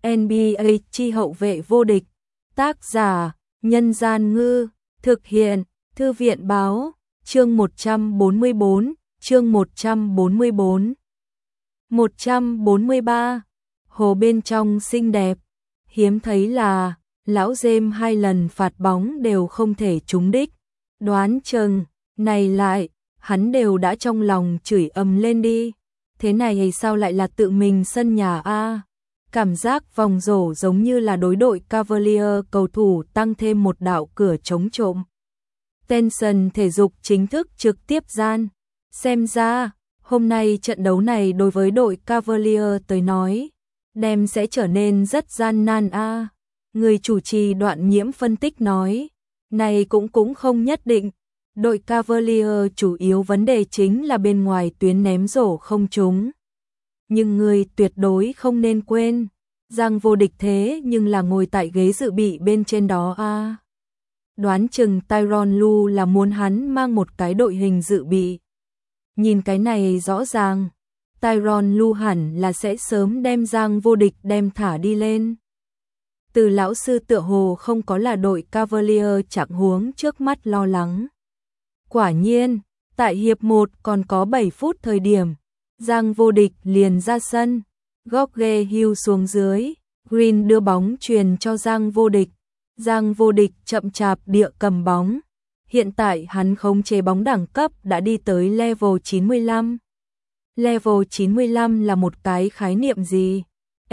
NBA chi hậu vệ vô địch. Tác giả: Nhân Gian Ngư. Thực hiện: Thư viện Báo. Chương 144. Chương 144. 143. Hồ bên trong xinh đẹp. Hiếm thấy là lão James 2 lần phạt bóng đều không thể trúng đích. Đoán chừng này lại hắn đều đã trong lòng chửi ầm lên đi. Thế này sao lại là tự mình sân nhà a? Cảm giác vòng rổ giống như là đối đội Cavalier cầu thủ tăng thêm một đạo cửa chống trộm. Tension thể dục chính thức trực tiếp gian. Xem ra, hôm nay trận đấu này đối với đội Cavalier tới nói, đem sẽ trở nên rất gian nan a. Người chủ trì Đoạn Nhiễm phân tích nói, này cũng không nhất định. Đội Cavalier chủ yếu vấn đề chính là bên ngoài tuyến ném rổ không trúng. Nhưng người tuyệt đối không nên quên, rằng vô địch thế nhưng là ngồi tại ghế dự bị bên trên đó a. Đoán chừng Tyronn Lue là muốn hắn mang một cái đội hình dự bị. Nhìn cái này rõ ràng, Tyronn Lue hẳn là sẽ sớm đem Giang vô địch đem thả đi lên. Từ lão sư tựa hồ không có là đội Cavalier trạng huống trước mắt lo lắng. Quả nhiên, tại hiệp 1 còn có 7 phút thời điểm, Giang vô địch liền ra sân, George Hill xuống dưới, Green đưa bóng truyền cho Giang vô địch. Giang vô địch chậm chạp địa cầm bóng. Hiện tại hắn khống chế bóng đẳng cấp đã đi tới level 95. Level 95 là một cái khái niệm gì?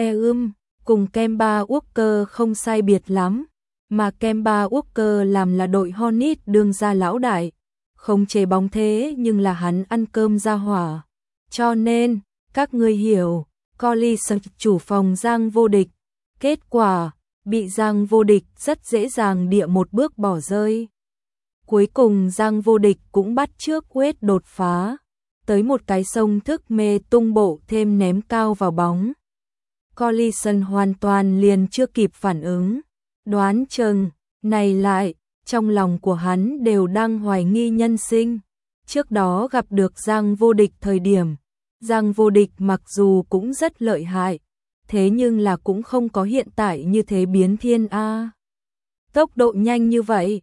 Cùng Kemba Walker không sai biệt lắm, mà Kemba Walker làm là đội Hornet đương gia lão đại, khống chế bóng thế nhưng là hắn ăn cơm ra hỏa. Cho nên, các ngươi hiểu, Collison chủ phòng Giang vô địch, kết quả bị Giang vô địch rất dễ dàng địa một bước bỏ rơi. Cuối cùng Giang vô địch cũng bắt trước Wade đột phá, tới một cái sông thức mê tung bộ thêm ném cao vào bóng. Collison hoàn toàn liền chưa kịp phản ứng, đoán chừng, này lại, trong lòng của hắn đều đang hoài nghi nhân sinh. Trước đó gặp được Giang vô địch thời điểm, Giang vô địch mặc dù cũng rất lợi hại, thế nhưng là cũng không có hiện tại như thế biến thiên a. Tốc độ nhanh như vậy,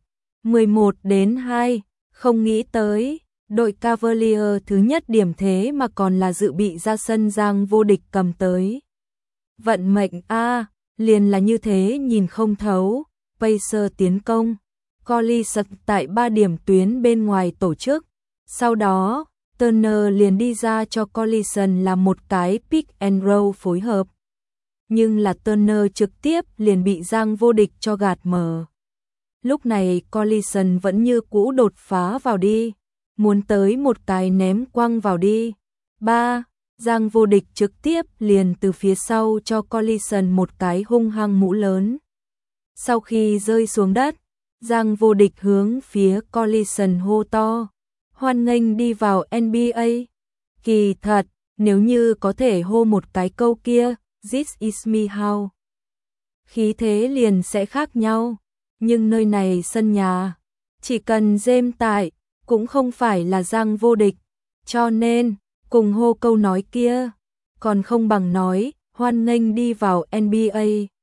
11-2, không nghĩ tới, đội Cavalier thứ nhất điểm thế mà còn là dự bị ra sân Giang vô địch cầm tới. Vận mệnh a, liền là như thế nhìn không thấu. Pacers tiến công, Collison tại 3 điểm tuyến bên ngoài tổ chức, sau đó Turner liền đi ra cho Collison làm một cái pick and roll phối hợp. Nhưng là Turner trực tiếp liền bị Giang vô địch cho gạt mở. Lúc này Collison vẫn như cũ đột phá vào đi, muốn tới một cái ném quăng vào đi. Giang vô địch trực tiếp liền từ phía sau cho Collison một cái hung hăng mũ lớn. Sau khi rơi xuống đất, Giang vô địch hướng phía Collison hô to, hoan nghênh đi vào NBA. Kỳ thật, nếu như có thể hô một cái câu kia, This is me how, khí thế liền sẽ khác nhau. Nhưng nơi này sân nhà, chỉ cần James tại, cũng không phải là Giang vô địch. Cho nên, cùng hô câu nói kia, còn không bằng nói, hoan nghênh đi vào NBA.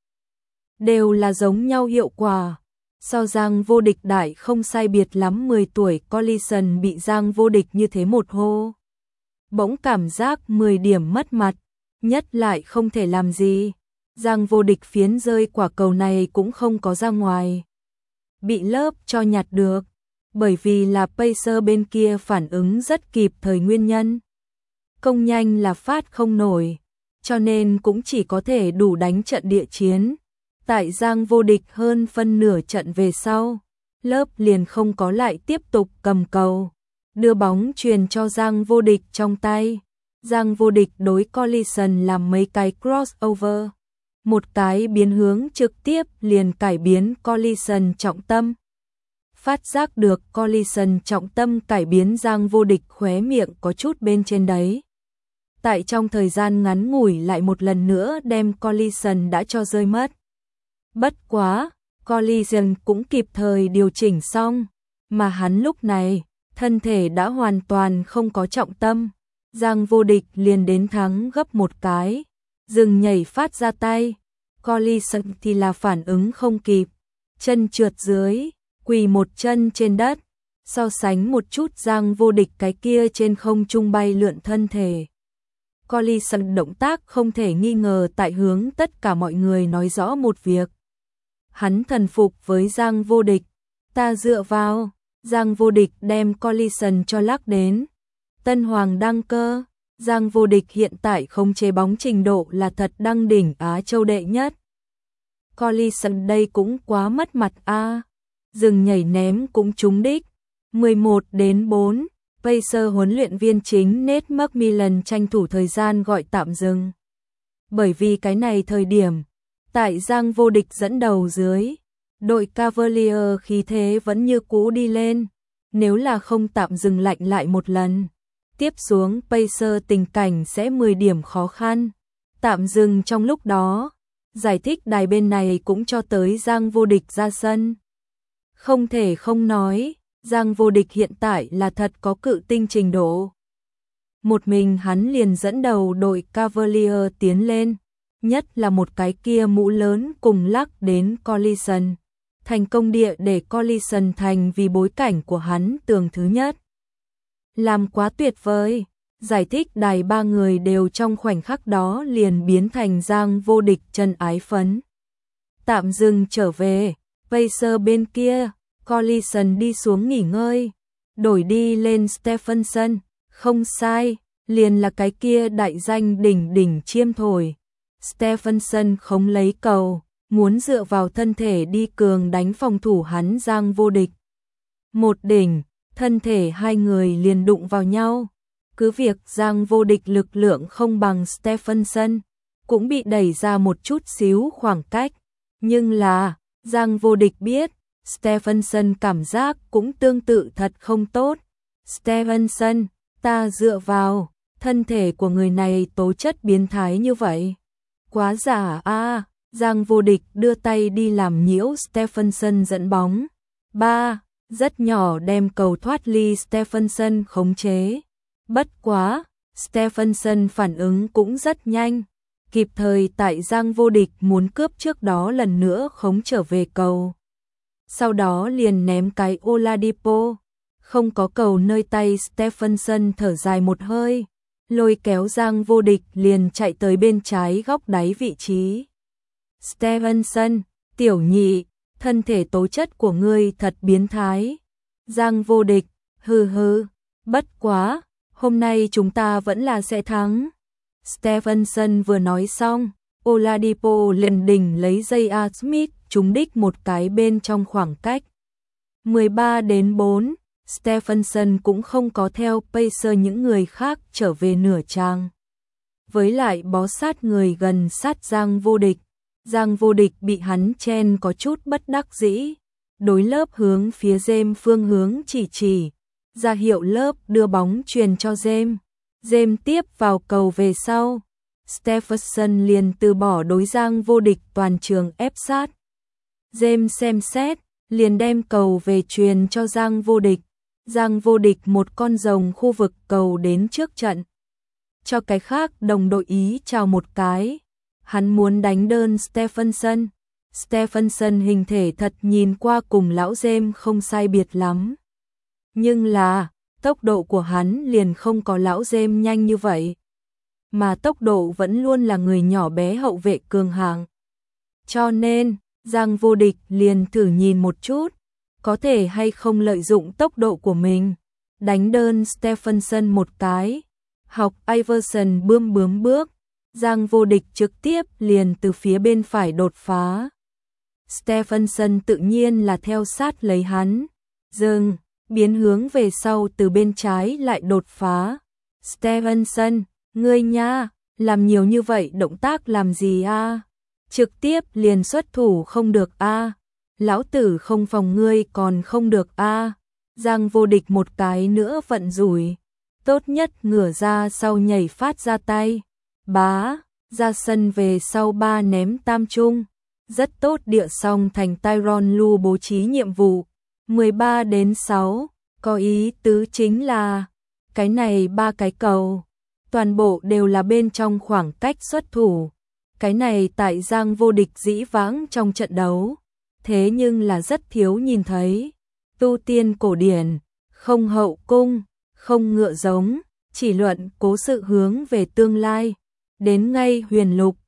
Đều là giống nhau hiệu quả. So Giang vô địch đại không sai biệt lắm 10 tuổi Collison bị Giang vô địch như thế một hô. Bỗng cảm giác 10 điểm mất mặt, nhất lại không thể làm gì. Giang vô địch phiến rơi quả cầu này cũng không có ra ngoài. Bị lớp cho nhặt được, bởi vì là Pacers bên kia phản ứng rất kịp thời nguyên nhân. Công nhanh là phát không nổi, cho nên cũng chỉ có thể đủ đánh trận địa chiến. Tại Giang vô địch hơn phân nửa trận về sau, lớp liền không có lại tiếp tục cầm cầu, đưa bóng truyền cho Giang vô địch trong tay. Giang vô địch đối Collison làm mấy cái crossover, một cái biến hướng trực tiếp liền cải biến Collison trọng tâm. Phát giác được Collison trọng tâm cải biến, Giang vô địch khóe miệng có chút bên trên đấy. Tại trong thời gian ngắn ngủi lại một lần nữa đem Collison đã cho rơi mất. Bất quá, Collison cũng kịp thời điều chỉnh xong, mà hắn lúc này, thân thể đã hoàn toàn không có trọng tâm. Giang vô địch liền đến thắng gấp một cái, dừng nhảy phát ra tay. Collison thì là phản ứng không kịp, chân trượt dưới, quỳ một chân trên đất, so sánh một chút Giang Vô Địch cái kia trên không trung bay lượn thân thể. Collison động tác không thể nghi ngờ tại hướng tất cả mọi người nói rõ một việc. Hắn thần phục với Giang Vô Địch, ta dựa vào, Giang Vô Địch đem Collison cho lắc đến. Tân Hoàng đăng cơ, Giang Vô Địch hiện tại không chế bóng trình độ là thật đăng đỉnh Á Châu đệ nhất. Collison đây cũng quá mất mặt a. Dừng nhảy ném cũng trúng đích. 11-4, Pacers huấn luyện viên chính Nate McMillan tranh thủ thời gian gọi tạm dừng. Bởi vì cái này thời điểm, tại Giang Vô Địch dẫn đầu dưới, đội Cavaliers khí thế vẫn như cũ đi lên, nếu là không tạm dừng lạnh lại một lần, tiếp xuống Pacers tình cảnh sẽ 10 điểm khó khăn. Tạm dừng trong lúc đó, giải thích đài bên này cũng cho tới Giang Vô Địch ra sân. Không thể không nói, Giang Vô Địch hiện tại là thật có cự tinh trình độ. Một mình hắn liền dẫn đầu đội Cavaliers tiến lên, nhất là một cái kia mũ lớn cùng lắc đến Collison. Thành công địa để Collison thành vì bối cảnh của hắn tường thứ nhất. Làm quá tuyệt vời, giải thích đài ba người đều trong khoảnh khắc đó liền biến thành Giang Vô Địch chân ái phấn. Tạm dừng trở về, Pacers bên kia, Collison đi xuống nghỉ ngơi, đổi đi lên Stephenson, không sai, liền là cái kia đại danh đỉnh chiêm thổi. Stephenson không lấy cầu, muốn dựa vào thân thể đi cường đánh phòng thủ hắn Giang Vô Địch. Một đỉnh, thân thể hai người liền đụng vào nhau. Cứ việc Giang Vô Địch lực lượng không bằng Stephenson, cũng bị đẩy ra một chút xíu khoảng cách. Nhưng là, Giang Vô Địch biết, Stephenson cảm giác cũng tương tự thật không tốt. Stephenson, ta dựa vào, thân thể của người này tố chất biến thái như vậy. Quá giả a. Giang Vô Địch đưa tay đi làm nhiễu Stephenson dẫn bóng. 3. Rất nhỏ đem cầu thoát ly Stephenson khống chế. Bất quá, Stephenson phản ứng cũng rất nhanh. Kịp thời tại Giang Vô Địch muốn cướp trước đó lần nữa khống trở về cầu. Sau đó liền ném cái Oladipo. Không có cầu nơi tay Stephenson thở dài một hơi. Lôi kéo Giang Vô Địch liền chạy tới bên trái góc đáy vị trí. Stephenson, tiểu nhị, thân thể tố chất của ngươi thật biến thái. Giang Vô Địch, hừ, bất quá, hôm nay chúng ta vẫn là sẽ thắng. Stephenson vừa nói xong, Oladipo liền đỉnh lấy J.R. Smith trúng đích một cái bên trong khoảng cách. 13-4, Stephenson cũng không có theo Pacers những người khác trở về nửa trang. Với lại bó sát người gần sát Giang Vô Địch. Giang Vô Địch bị hắn chen có chút bất đắc dĩ. Đối lớp hướng phía James phương hướng chỉ. Ra hiệu lớp đưa bóng truyền cho James. James tiếp vào cầu về sau. Stephenson liền từ bỏ đối Giang Vô Địch toàn trường ép sát. James xem xét, liền đem cầu về truyền cho Giang Vô Địch. Giang Vô Địch một con rồng khu vực cầu đến trước trận. Cho cái khác đồng đội ý chào một cái. Hắn muốn đánh đơn Stephenson. Stephenson hình thể thật nhìn qua cùng lão James không sai biệt lắm. Nhưng là, tốc độ của hắn liền không có lão James nhanh như vậy. Mà tốc độ vẫn luôn là người nhỏ bé hậu vệ cường hạng. Cho nên, Giang Vô Địch liền thử nhìn một chút, có thể hay không lợi dụng tốc độ của mình. Đánh đơn Stephenson một cái. Học Iverson bướm bước. Giang Vô Địch trực tiếp liền từ phía bên phải đột phá. Stephenson tự nhiên là theo sát lấy hắn. Dừng, biến hướng về sau từ bên trái lại đột phá. Stephenson, ngươi nha, làm nhiều như vậy động tác làm gì a? Trực tiếp liền xuất thủ không được a. Lão tử không phòng ngươi còn không được a. Giang Vô Địch một cái nữa vận rủi. Tốt nhất ngửa ra sau nhảy phát ra tay. Bá, ra sân về sau 3 ném tam trung. Rất tốt địa xong thành Tyronn Lue bố trí nhiệm vụ. 13-6, có ý tứ chính là cái này 3 cái cầu, toàn bộ đều là bên trong khoảng cách xuất thủ. Cái này tại Giang vô địch dĩ vãng trong trận đấu, thế nhưng là rất thiếu nhìn thấy. Tu tiên cổ điển, không hậu cung, không ngựa giống, chỉ luận cố sự hướng về tương lai. Đến ngay huyền lục,